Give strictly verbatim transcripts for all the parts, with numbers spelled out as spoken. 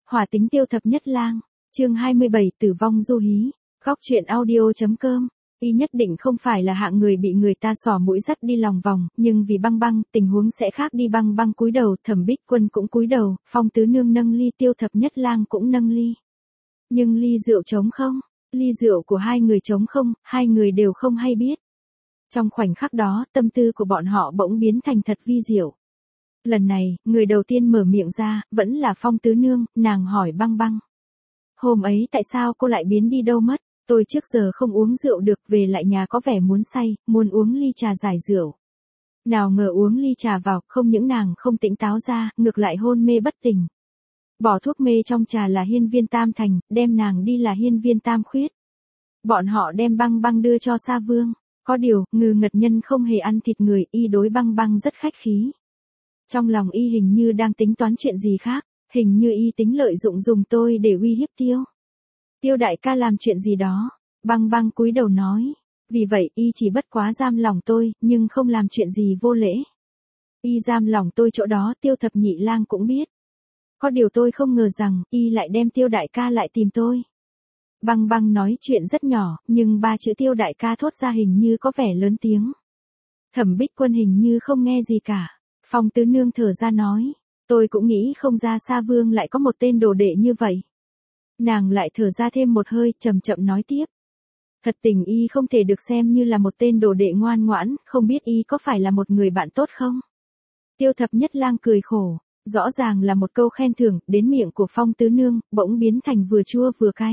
Hỏa tính tiêu thập nhất lang, chương hai mươi bảy tử vong du hí, góc truyện audio.com. Y nhất định không phải là hạng người bị người ta xỏ mũi dắt đi lòng vòng, nhưng vì Băng Băng, tình huống sẽ khác đi. Băng Băng cúi đầu, Thẩm Bích Quân cũng cúi đầu, Phong tứ nương nâng ly, tiêu thập nhất lang cũng nâng ly. Nhưng ly rượu trống không, ly rượu của hai người trống không, hai người đều không hay biết. Trong khoảnh khắc đó, tâm tư của bọn họ bỗng biến thành thật vi diệu. Lần này, người đầu tiên mở miệng ra, vẫn là Phong tứ nương, nàng hỏi Băng Băng. Hôm ấy tại sao cô lại biến đi đâu mất? Tôi trước giờ không uống rượu được, về lại nhà có vẻ muốn say, muốn uống ly trà giải rượu. Nào ngờ uống ly trà vào, không những nàng không tỉnh táo ra, ngược lại hôn mê bất tỉnh. Bỏ thuốc mê trong trà là hiên viên tam thành, đem nàng đi là hiên viên tam khuyết. Bọn họ đem Băng Băng đưa cho Sa Vương. Có điều, Ngư Ngật Nhân không hề ăn thịt người, y đối Băng Băng rất khách khí. Trong lòng y hình như đang tính toán chuyện gì khác, hình như y tính lợi dụng dùng tôi để uy hiếp Tiêu. Tiêu đại ca làm chuyện gì đó. Băng Băng cúi đầu nói. Vì vậy y chỉ bất quá giam lòng tôi, nhưng không làm chuyện gì vô lễ. Y giam lòng tôi chỗ đó Tiêu thập nhị lang cũng biết. Có điều tôi không ngờ rằng y lại đem Tiêu đại ca lại tìm tôi. Băng Băng nói chuyện rất nhỏ, nhưng ba chữ Tiêu đại ca thốt ra hình như có vẻ lớn tiếng. Thẩm Bích Quân hình như không nghe gì cả. Phong tứ nương thở ra nói. Tôi cũng nghĩ không ra Sa Vương lại có một tên đồ đệ như vậy. Nàng lại thở ra thêm một hơi, chậm chậm nói tiếp. Thật tình y không thể được xem như là một tên đồ đệ ngoan ngoãn, không biết y có phải là một người bạn tốt không? Tiêu thập nhất lang cười khổ, rõ ràng là một câu khen thưởng, đến miệng của Phong tứ nương, bỗng biến thành vừa chua vừa cay.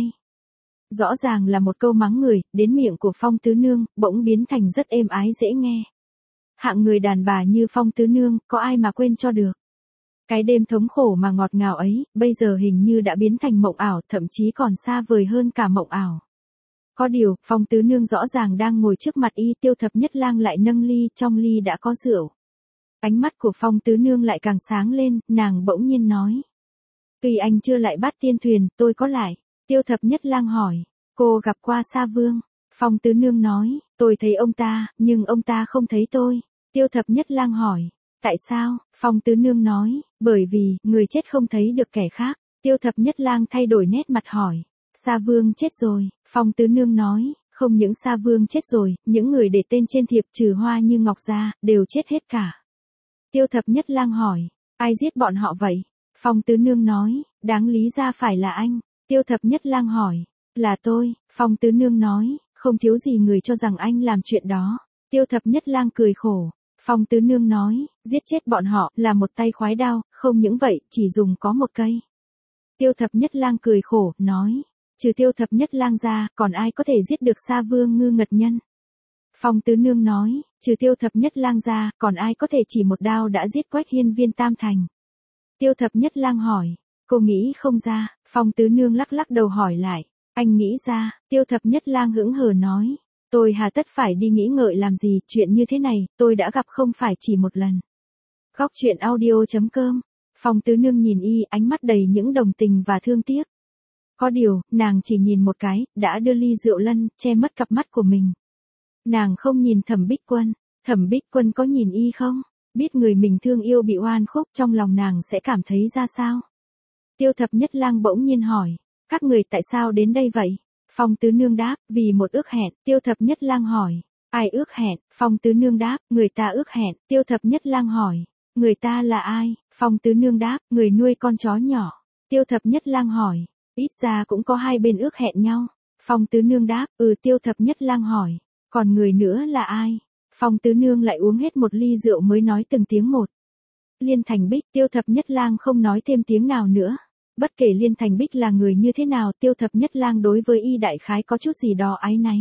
Rõ ràng là một câu mắng người, đến miệng của Phong tứ nương, bỗng biến thành rất êm ái dễ nghe. Hạng người đàn bà như Phong tứ nương, có ai mà quên cho được. Cái đêm thống khổ mà ngọt ngào ấy, bây giờ hình như đã biến thành mộng ảo, thậm chí còn xa vời hơn cả mộng ảo. Có điều, Phong tứ nương rõ ràng đang ngồi trước mặt y, Tiêu thập nhất lang lại nâng ly, trong ly đã có rượu. Ánh mắt của Phong tứ nương lại càng sáng lên, nàng bỗng nhiên nói. Tuy anh chưa lại bắt tiên thuyền, tôi có lại. Tiêu thập nhất lang hỏi, cô gặp qua Sa Vương. Phong tứ nương nói, tôi thấy ông ta, nhưng ông ta không thấy tôi. Tiêu thập nhất lang hỏi. Tại sao? Phong tứ nương nói, bởi vì, người chết không thấy được kẻ khác. Tiêu thập nhất lang thay đổi nét mặt hỏi. Sa Vương chết rồi. Phong tứ nương nói, không những Sa Vương chết rồi, những người để tên trên thiệp trừ Hoa Như Ngọc ra, đều chết hết cả. Tiêu thập nhất lang hỏi, ai giết bọn họ vậy? Phong tứ nương nói, đáng lý ra phải là anh. Tiêu thập nhất lang hỏi, là tôi. Phong tứ nương nói, không thiếu gì người cho rằng anh làm chuyện đó. Tiêu thập nhất lang cười khổ. Phong tứ nương nói, giết chết bọn họ là một tay khoái đao, không những vậy, chỉ dùng có một cây. Tiêu thập nhất lang cười khổ, nói, trừ Tiêu thập nhất lang ra, còn ai có thể giết được Sa Vương Ngư Ngật Nhân? Phong tứ nương nói, trừ Tiêu thập nhất lang ra, còn ai có thể chỉ một đao đã giết Quách hiên viên tam thành? Tiêu thập nhất lang hỏi, cô nghĩ không ra. Phong tứ nương lắc lắc đầu hỏi lại, anh nghĩ ra. Tiêu thập nhất lang hững hờ nói. Tôi hà tất phải đi nghĩ ngợi làm gì, chuyện như thế này, tôi đã gặp không phải chỉ một lần. Góc truyện audio.com. Phong tứ nương nhìn y, ánh mắt đầy những đồng tình và thương tiếc. Có điều, nàng chỉ nhìn một cái, đã đưa ly rượu lân, che mất cặp mắt của mình. Nàng không nhìn Thẩm Bích Quân. Thẩm Bích Quân có nhìn y không? Biết người mình thương yêu bị oan khúc, trong lòng nàng sẽ cảm thấy ra sao? Tiêu thập nhất lang bỗng nhiên hỏi, các người tại sao đến đây vậy? Phong tứ nương đáp, vì một ước hẹn. Tiêu thập nhất lang hỏi, ai ước hẹn? Phong tứ nương đáp, người ta ước hẹn. Tiêu thập nhất lang hỏi, người ta là ai? Phong tứ nương đáp, người nuôi con chó nhỏ. Tiêu thập nhất lang hỏi, ít ra cũng có hai bên ước hẹn nhau. Phong tứ nương đáp, ừ. Tiêu thập nhất lang hỏi, còn người nữa là ai? Phong tứ nương lại uống hết một ly rượu mới nói từng tiếng một. Liên Thành Bích. Tiêu thập nhất lang không nói thêm tiếng nào nữa. Bất kể Liên Thành Bích là người như thế nào, Tiêu thập nhất lang đối với y đại khái có chút gì đó áy náy.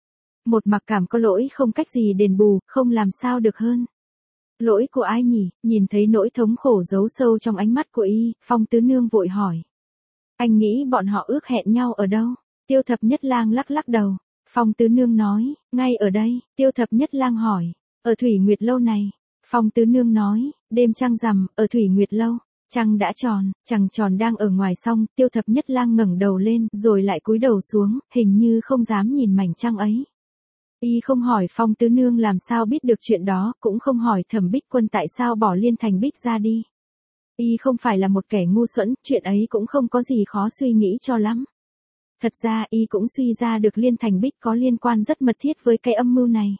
Một mặc cảm có lỗi không cách gì đền bù, không làm sao được hơn. Lỗi của ai nhỉ? Nhìn thấy nỗi thống khổ giấu sâu trong ánh mắt của y, Phong tứ nương vội hỏi. Anh nghĩ bọn họ ước hẹn nhau ở đâu? Tiêu thập nhất lang lắc lắc đầu. Phong tứ nương nói, ngay ở đây. Tiêu thập nhất lang hỏi, ở Thủy Nguyệt Lâu này. Phong tứ nương nói, đêm trăng rằm, ở Thủy Nguyệt Lâu. Trăng đã tròn, trăng tròn đang ở ngoài song. Tiêu thập nhất lang ngẩng đầu lên, rồi lại cúi đầu xuống, hình như không dám nhìn mảnh trăng ấy. Y không hỏi Phong tứ nương làm sao biết được chuyện đó, cũng không hỏi Thẩm Bích Quân tại sao bỏ Liên Thành Bích ra đi. Y không phải là một kẻ ngu xuẩn, chuyện ấy cũng không có gì khó suy nghĩ cho lắm. Thật ra Y cũng suy ra được Liên Thành Bích có liên quan rất mật thiết với cái âm mưu này.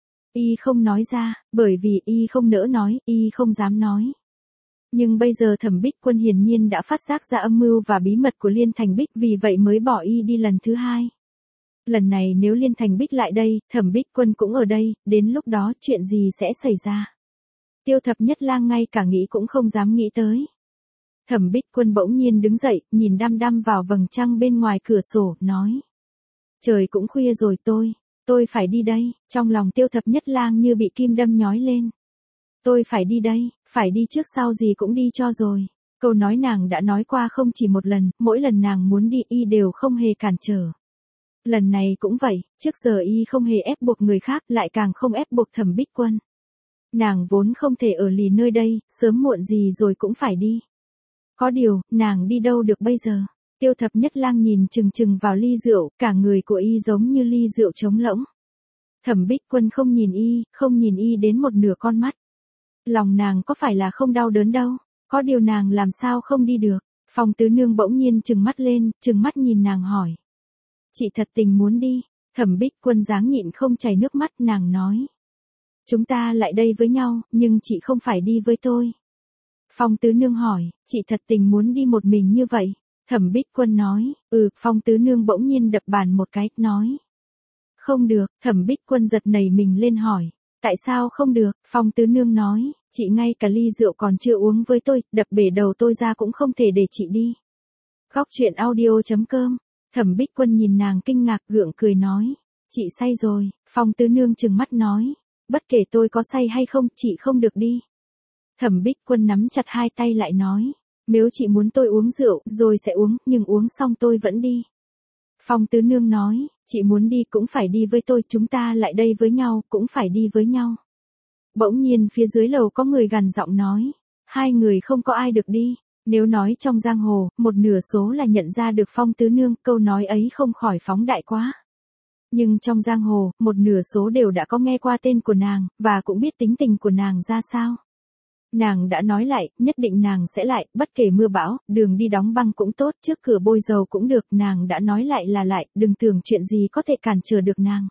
Y không nói ra, bởi vì Y không nỡ nói, Y không dám nói. Nhưng bây giờ Thẩm Bích Quân hiển nhiên đã phát giác ra âm mưu và bí mật của Liên Thành Bích, vì vậy mới bỏ Y đi lần thứ hai. Lần này nếu Liên Thành Bích lại đây, Thẩm Bích Quân cũng ở đây, đến lúc đó chuyện gì sẽ xảy ra? Tiêu Thập Nhất Lang ngay cả nghĩ cũng không dám nghĩ tới. Thẩm Bích Quân bỗng nhiên đứng dậy, nhìn đăm đăm vào vầng trăng bên ngoài cửa sổ, nói. Trời cũng khuya rồi tôi, tôi phải đi đây, trong lòng Tiêu Thập Nhất Lang như bị kim đâm nhói lên. Tôi phải đi đây, phải đi trước sau gì cũng đi cho rồi. Câu nói nàng đã nói qua không chỉ một lần, mỗi lần nàng muốn đi Y đều không hề cản trở. Lần này cũng vậy, trước giờ Y không hề ép buộc người khác, lại càng không ép buộc Thẩm Bích Quân. Nàng vốn không thể ở lì nơi đây, sớm muộn gì rồi cũng phải đi. Có điều, nàng đi đâu được bây giờ? Tiêu Thập Nhất Lang nhìn chừng chừng vào ly rượu, cả người của Y giống như ly rượu trống rỗng. Thẩm Bích Quân không nhìn Y, không nhìn Y đến một nửa con mắt. Lòng nàng có phải là không đau đớn đâu, có điều nàng làm sao không đi được. Phong Tứ Nương bỗng nhiên trừng mắt lên, trừng mắt nhìn nàng hỏi. Chị thật tình muốn đi? Thẩm Bích Quân dáng nhịn không chảy nước mắt, nàng nói. Chúng ta lại đây với nhau, nhưng chị không phải đi với tôi. Phong Tứ Nương hỏi, chị thật tình muốn đi một mình như vậy? Thẩm Bích Quân nói, ừ, Phong Tứ Nương bỗng nhiên đập bàn một cái, nói. Không được, Thẩm Bích Quân giật nảy mình lên hỏi. Tại sao không được? Phong Tứ Nương nói, chị ngay cả ly rượu còn chưa uống với tôi, đập bể đầu tôi ra cũng không thể để chị đi. Góc truyện audio chấm com. Thẩm Bích Quân nhìn nàng kinh ngạc gượng cười nói. Chị say rồi. Phong Tứ Nương trừng mắt nói. Bất kể tôi có say hay không, chị không được đi. Thẩm Bích Quân nắm chặt hai tay lại nói. Nếu chị muốn tôi uống rượu, rồi sẽ uống, nhưng uống xong tôi vẫn đi. Phong Tứ Nương nói, chị muốn đi cũng phải đi với tôi, chúng ta lại đây với nhau, cũng phải đi với nhau. Bỗng nhiên phía dưới lầu có người gằn giọng nói. Hai người không có ai được đi. Nếu nói trong giang hồ, một nửa số là nhận ra được Phong Tứ Nương, câu nói ấy không khỏi phóng đại quá. Nhưng trong giang hồ, một nửa số đều đã có nghe qua tên của nàng, và cũng biết tính tình của nàng ra sao. Nàng đã nói lại, nhất định nàng sẽ lại, bất kể mưa bão, đường đi đóng băng cũng tốt, trước cửa bôi dầu cũng được, nàng đã nói lại là lại, đừng tưởng chuyện gì có thể cản trở được nàng.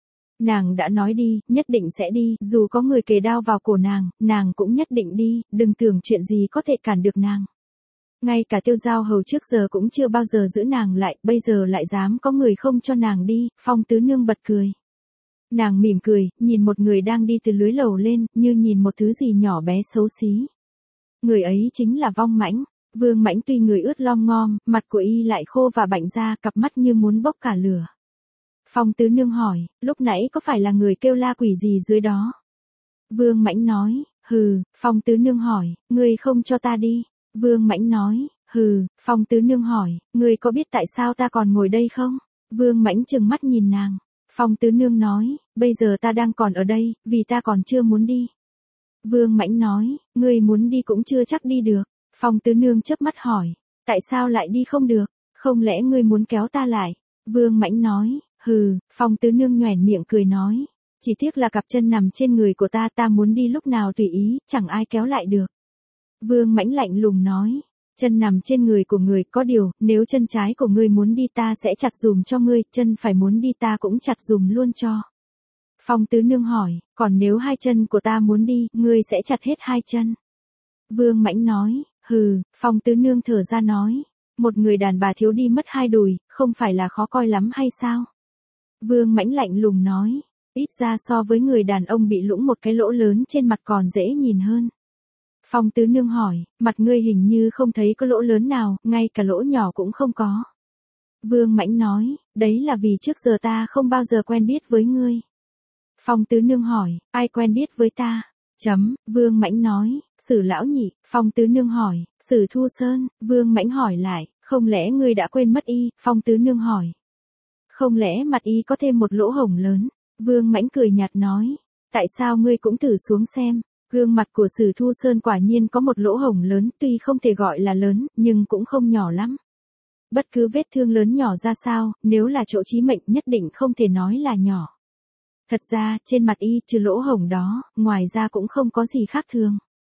Nàng đã nói đi, nhất định sẽ đi, dù có người kề đao vào cổ nàng, nàng cũng nhất định đi, đừng tưởng chuyện gì có thể cản được nàng. Ngay cả Tiêu Giao Hầu trước giờ cũng chưa bao giờ giữ nàng lại, bây giờ lại dám có người không cho nàng đi, Phong Tứ Nương bật cười. Nàng mỉm cười, nhìn một người đang đi từ lưới lầu lên, như nhìn một thứ gì nhỏ bé xấu xí. Người ấy chính là Vong Mãnh. Vương Mãnh tuy người ướt lom ngom, mặt của Y lại khô và bạnh ra, cặp mắt như muốn bốc cả lửa. Phong Tứ Nương hỏi, lúc nãy có phải là người kêu la quỷ gì dưới đó? Vương Mãnh nói, hừ. Phong Tứ Nương hỏi, ngươi không cho ta đi. Vương Mãnh nói, hừ. Phong Tứ Nương hỏi, ngươi có biết tại sao ta còn ngồi đây không? Vương Mãnh trừng mắt nhìn nàng. Phong Tứ Nương nói, bây giờ ta đang còn ở đây, vì ta còn chưa muốn đi. Vương Mãnh nói, ngươi muốn đi cũng chưa chắc đi được. Phong Tứ Nương chớp mắt hỏi, tại sao lại đi không được? Không lẽ ngươi muốn kéo ta lại? Vương Mãnh nói, hừ. Phong Tứ Nương nhoẻn miệng cười nói, chỉ tiếc là cặp chân nằm trên người của ta, ta muốn đi lúc nào tùy ý, chẳng ai kéo lại được. Vương Mãnh lạnh lùng nói, chân nằm trên người của người, có điều, nếu chân trái của ngươi muốn đi ta sẽ chặt dùm cho ngươi, chân phải muốn đi ta cũng chặt dùm luôn cho. Phong Tứ Nương hỏi, còn nếu hai chân của ta muốn đi, ngươi sẽ chặt hết hai chân. Vương Mãnh nói, hừ. Phong Tứ Nương thở ra nói, một người đàn bà thiếu đi mất hai đùi, không phải là khó coi lắm hay sao? Vương Mãnh lạnh lùng nói, ít ra so với người đàn ông bị lũng một cái lỗ lớn trên mặt còn dễ nhìn hơn. Phong Tứ Nương hỏi, mặt ngươi hình như không thấy có lỗ lớn nào, ngay cả lỗ nhỏ cũng không có. Vương Mãnh nói, đấy là vì trước giờ ta không bao giờ quen biết với ngươi. Phong Tứ Nương hỏi, ai quen biết với ta? Chấm. Vương Mãnh nói, Sử lão nhị. Phong Tứ Nương hỏi, Sử Thu Sơn. Vương Mãnh hỏi lại, không lẽ ngươi đã quên mất Y? Phong Tứ Nương hỏi, không lẽ mặt Y có thêm một lỗ hổng lớn? Vương Mãnh cười nhạt nói, tại sao ngươi cũng thử xuống xem? Gương mặt của Sử Thu Sơn quả nhiên có một lỗ hổng lớn, tuy không thể gọi là lớn, nhưng cũng không nhỏ lắm. Bất cứ vết thương lớn nhỏ ra sao, nếu là chỗ chí mệnh nhất định không thể nói là nhỏ. Thật ra, trên mặt Y trừ lỗ hổng đó, ngoài ra cũng không có gì khác thường.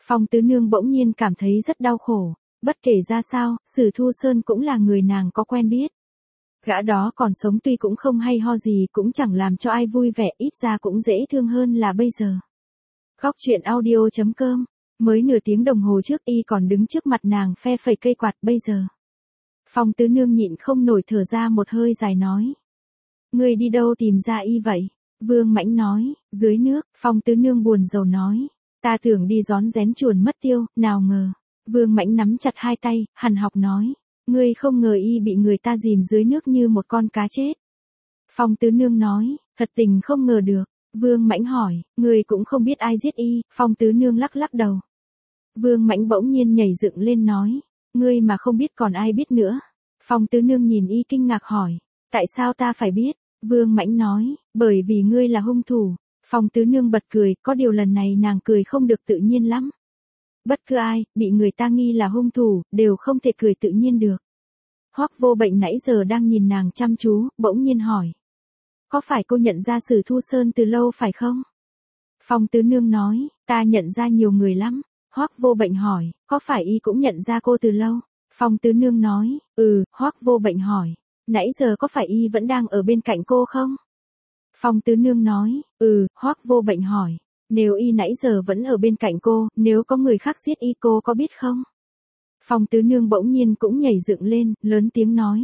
Phong Tứ Nương bỗng nhiên cảm thấy rất đau khổ, bất kể ra sao, Sử Thu Sơn cũng là người nàng có quen biết. Gã đó còn sống tuy cũng không hay ho gì cũng chẳng làm cho ai vui vẻ, ít ra cũng dễ thương hơn là bây giờ. Góc truyện audio chấm com, mới nửa tiếng đồng hồ trước y còn đứng trước mặt nàng phe phẩy cây quạt, bây giờ. Phong Tứ Nương nhịn không nổi thở ra một hơi dài nói. Ngươi đi đâu tìm ra y vậy? Vương Mãnh nói, dưới nước. Phong Tứ Nương buồn rầu nói, ta tưởng đi rón rén chuồn mất tiêu, nào ngờ. Vương Mãnh nắm chặt hai tay, hằn học nói, ngươi không ngờ y bị người ta dìm dưới nước như một con cá chết. Phong Tứ Nương nói, thật tình không ngờ được. Vương Mãnh hỏi, ngươi cũng không biết ai giết y? Phong Tứ Nương lắc lắc đầu. Vương Mãnh bỗng nhiên nhảy dựng lên nói, ngươi mà không biết còn ai biết nữa. Phong Tứ Nương nhìn y kinh ngạc hỏi, tại sao ta phải biết? Vương Mãnh nói, bởi vì ngươi là hung thủ. Phong Tứ Nương bật cười, có điều lần này nàng cười không được tự nhiên lắm. Bất cứ ai, bị người ta nghi là hung thủ, đều không thể cười tự nhiên được. Hoắc Vô Bệnh nãy giờ đang nhìn nàng chăm chú, bỗng nhiên hỏi. Có phải cô nhận ra Sử Thu Sơn từ lâu phải không? Phong Tứ Nương nói, ta nhận ra nhiều người lắm. Hoắc Vô Bệnh hỏi, có phải y cũng nhận ra cô từ lâu? Phong Tứ Nương nói, ừ. Hoắc Vô Bệnh hỏi, nãy giờ có phải y vẫn đang ở bên cạnh cô không? Phong Tứ Nương nói, ừ. Hoắc Vô Bệnh hỏi, nếu y nãy giờ vẫn ở bên cạnh cô, nếu có người khác giết y cô có biết không? Phong Tứ Nương bỗng nhiên cũng nhảy dựng lên, lớn tiếng nói.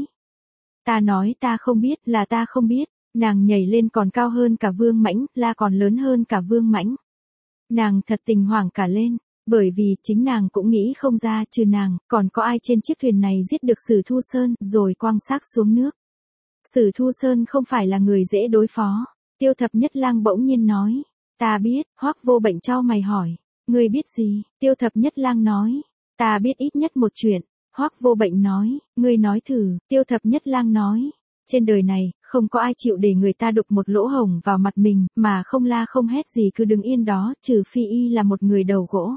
Ta nói ta không biết, là ta không biết. Nàng nhảy lên còn cao hơn cả Vương Mãnh, la còn lớn hơn cả Vương Mãnh. Nàng thật tình hoảng cả lên, bởi vì chính nàng cũng nghĩ không ra, trừ nàng, còn có ai trên chiếc thuyền này giết được Sử Thu Sơn, rồi quăng xác xuống nước. Sử Thu Sơn không phải là người dễ đối phó. Tiêu Thập Nhất Lang bỗng nhiên nói, ta biết. Hoắc Vô Bệnh chau mày hỏi, ngươi biết gì? Tiêu Thập Nhất Lang nói, ta biết ít nhất một chuyện. Hoắc Vô Bệnh nói, ngươi nói thử. Tiêu Thập Nhất Lang nói, trên đời này, không có ai chịu để người ta đục một lỗ hổng vào mặt mình, mà không la không hét gì cứ đứng yên đó, trừ phi y là một người đầu gỗ.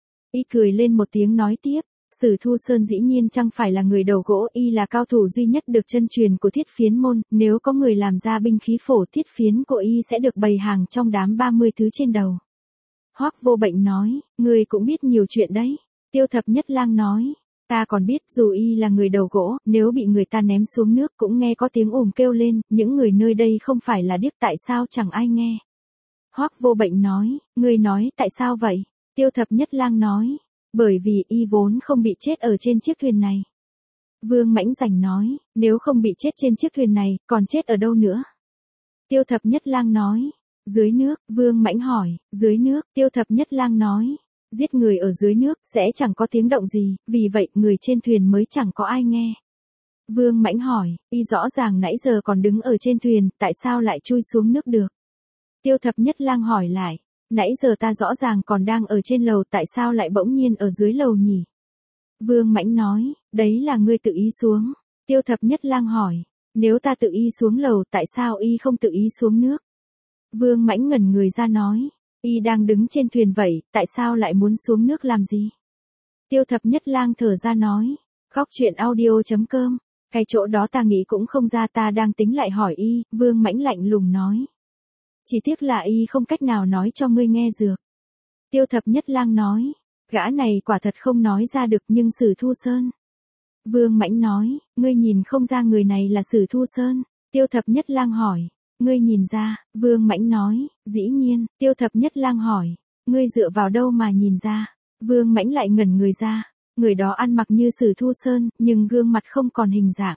Y cười lên một tiếng nói tiếp, Sử Thu Sơn dĩ nhiên chẳng phải là người đầu gỗ, y là cao thủ duy nhất được chân truyền của Thiết Phiến môn, nếu có người làm ra binh khí phổ thiết phiến của y sẽ được bày hàng trong đám ba mươi thứ trên đầu. Hoắc Vô Bệnh nói, ngươi cũng biết nhiều chuyện đấy. Tiêu Thập Nhất Lang nói, ta còn biết dù y là người đầu gỗ, nếu bị người ta ném xuống nước cũng nghe có tiếng ùm kêu lên, những người nơi đây không phải là điếc tại sao chẳng ai nghe. Hoắc Vô Bệnh nói, ngươi nói tại sao vậy? Tiêu Thập Nhất Lang nói, bởi vì y vốn không bị chết ở trên chiếc thuyền này. Vương Mãnh Rảnh nói, nếu không bị chết trên chiếc thuyền này, còn chết ở đâu nữa? Tiêu Thập Nhất Lang nói, dưới nước. Vương Mãnh hỏi, dưới nước? Tiêu Thập Nhất Lang nói, giết người ở dưới nước sẽ chẳng có tiếng động gì, vì vậy người trên thuyền mới chẳng có ai nghe. Vương Mãnh hỏi, y rõ ràng nãy giờ còn đứng ở trên thuyền, tại sao lại chui xuống nước được? Tiêu Thập Nhất Lang hỏi lại, nãy giờ ta rõ ràng còn đang ở trên lầu, tại sao lại bỗng nhiên ở dưới lầu nhỉ? Vương Mãnh nói, đấy là ngươi tự ý xuống. Tiêu Thập Nhất Lang hỏi, nếu ta tự ý xuống lầu tại sao y không tự ý xuống nước? Vương Mãnh ngẩn người ra nói, y đang đứng trên thuyền vậy, tại sao lại muốn xuống nước làm gì? Tiêu Thập Nhất Lang thở ra nói, góc truyện audio chấm com, cái chỗ đó ta nghĩ cũng không ra, ta đang tính lại hỏi y. Vương Mãnh lạnh lùng nói, chỉ tiếc là y không cách nào nói cho ngươi nghe được. Tiêu Thập Nhất Lang nói, gã này quả thật không nói ra được, nhưng Sử Thu Sơn. Vương Mãnh nói, ngươi nhìn không ra người này là Sử Thu Sơn? Tiêu Thập Nhất Lang hỏi, ngươi nhìn ra? Vương Mãnh nói, dĩ nhiên. Tiêu Thập Nhất Lang hỏi, ngươi dựa vào đâu mà nhìn ra? Vương Mãnh lại ngẩn người ra, người đó ăn mặc như Sử Thu Sơn, nhưng gương mặt không còn hình dạng.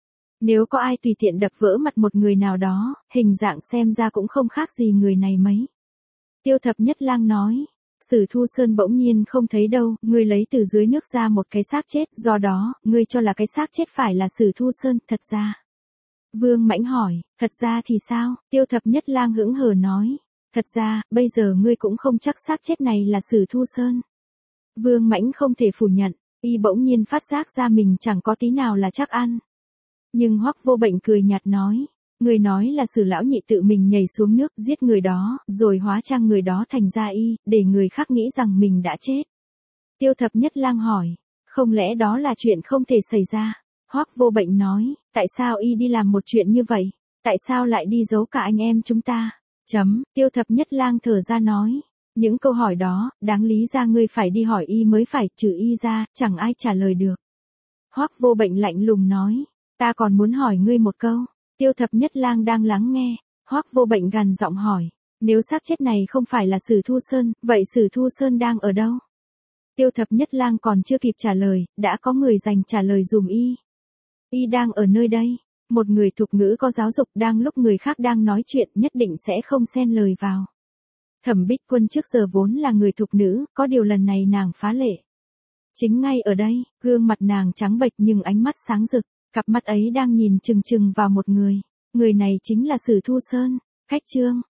Nếu có ai tùy tiện đập vỡ mặt một người nào đó, hình dạng xem ra cũng không khác gì người này mấy. Tiêu Thập Nhất Lang nói, Sử Thu Sơn bỗng nhiên không thấy đâu, ngươi lấy từ dưới nước ra một cái xác chết, do đó, ngươi cho là cái xác chết phải là Sử Thu Sơn, thật ra. Vương Mãnh hỏi, thật ra thì sao? Tiêu Thập Nhất Lang hững hờ nói, thật ra, bây giờ ngươi cũng không chắc xác chết này là Sử Thu Sơn. Vương Mãnh không thể phủ nhận, y bỗng nhiên phát giác ra mình chẳng có tí nào là chắc ăn. Nhưng Hoắc Vô Bệnh cười nhạt nói, người nói là Sử lão nhị tự mình nhảy xuống nước giết người đó, rồi hóa trang người đó thành ra y, để người khác nghĩ rằng mình đã chết. Tiêu Thập Nhất Lang hỏi, không lẽ đó là chuyện không thể xảy ra? Hoắc Vô Bệnh nói, tại sao y đi làm một chuyện như vậy? Tại sao lại đi giấu cả anh em chúng ta? Chấm. Tiêu Thập Nhất Lang thở ra nói, Những câu hỏi đó, đáng lý ra ngươi phải đi hỏi y mới phải, trừ y ra, chẳng ai trả lời được. Hoắc Vô Bệnh lạnh lùng nói, ta còn muốn hỏi ngươi một câu. Tiêu Thập Nhất Lang đang lắng nghe, Hoắc Vô Bệnh gằn giọng hỏi, nếu xác chết này không phải là Sử Thu Sơn, vậy Sử Thu Sơn đang ở đâu? Tiêu Thập Nhất Lang còn chưa kịp trả lời, đã có người dành trả lời dùm y. Y đang ở nơi đây. Một người thục ngữ có giáo dục, đang lúc người khác đang nói chuyện nhất định sẽ không xen lời vào. Thẩm Bích Quân trước giờ vốn là người thục nữ, có điều lần này nàng phá lệ. Chính ngay ở đây, gương mặt nàng trắng bệch nhưng ánh mắt sáng rực, cặp mắt ấy đang nhìn chừng chừng vào một người. Người này chính là Sử Thu Sơn. Khách trương,